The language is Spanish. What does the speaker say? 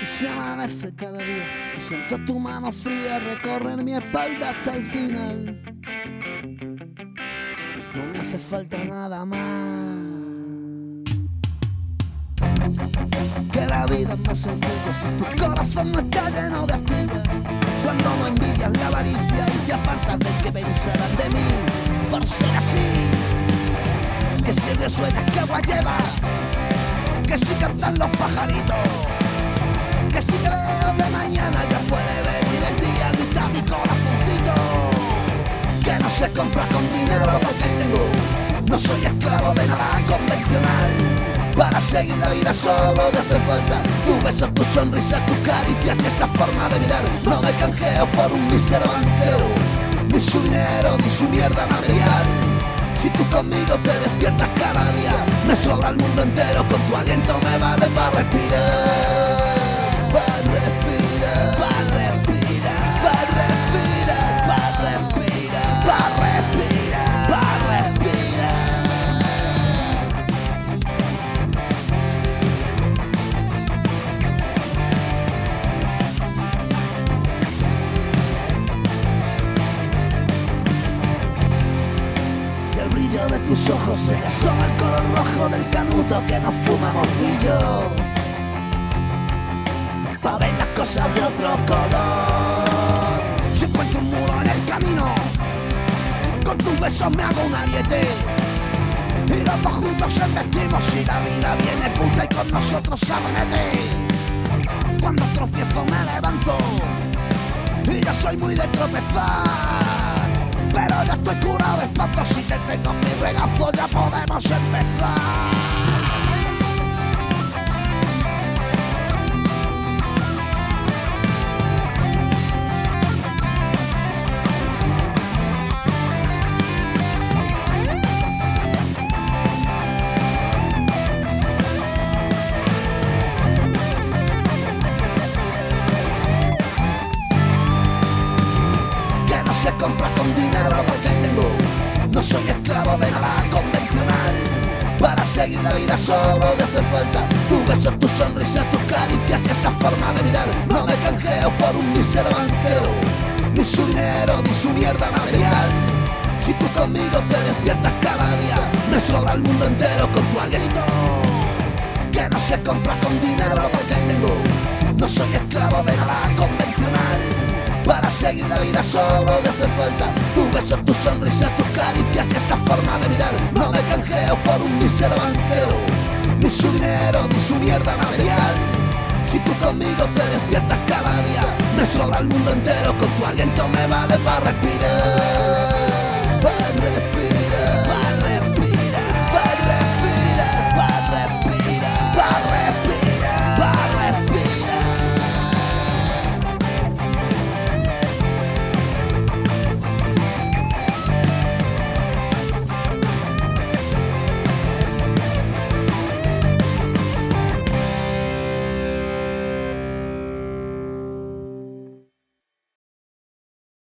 Se amanece cada día y siento tu mano fría recorrer mi espalda hasta el final. No me hace falta nada más. Que la vida es más sencilla si tu corazón no está lleno de espinas. Cuando no envidias la avaricia y te apartas del que pensarán de mí por ser así. Que si el río suena, que agua lleva. Que si cantan los pajaritos. Que si te veo de mañana ya puede venir el día, grita mi corazoncito. Que no se compra con dinero lo que tengo. No soy esclavo de nada convencional. Para seguir la vida solo me hace falta tu beso, tu sonrisa, tus caricias y esa forma de mirar. No me canjeo por un mísero banquero, ni su dinero, ni su mierda material. Si tú conmigo te despiertas cada día, me sobra el mundo entero, con tu aliento me vale para respirar. Para respirar, para respirar, para respirar, para respirar, para respirar, para respirar. Y el brillo de tus ojos se asoma el color rojo del canuto que nos fumamos tú y yo. Pa' ver las cosas de otro color. Si encuentro un muro en el camino, con tus besos me hago un ariete. Y los dos juntos embestimos y la vida viene puta y con nosotros amanece. Cuando tropiezo me levanto y yo soy muy de tropezar. Pero ya estoy curado de espanto, si te tengo en mi regazo ya podemos empezar. Se compra con dinero lo que tengo. No soy esclavo de nada convencional. Para seguir la vida solo me hace falta tu beso, tu sonrisa, tus caricias y esa forma de mirar. No me canjeo por un mísero banquero, ni su dinero, ni su mierda material. Si tú conmigo te despiertas cada día, me sobra el mundo entero con tu aliento. Que no se compra con dinero lo que tengo. No soy esclavo de nada convencional. Para seguir la vida solo me hace falta tu beso, tu sonrisa, tus caricias y esa forma de mirar. No me canjeo por un mísero banquero, ni su dinero, ni su mierda material. Si tú conmigo te despiertas cada día, me sobra el mundo entero, con tu aliento me vale para respirar.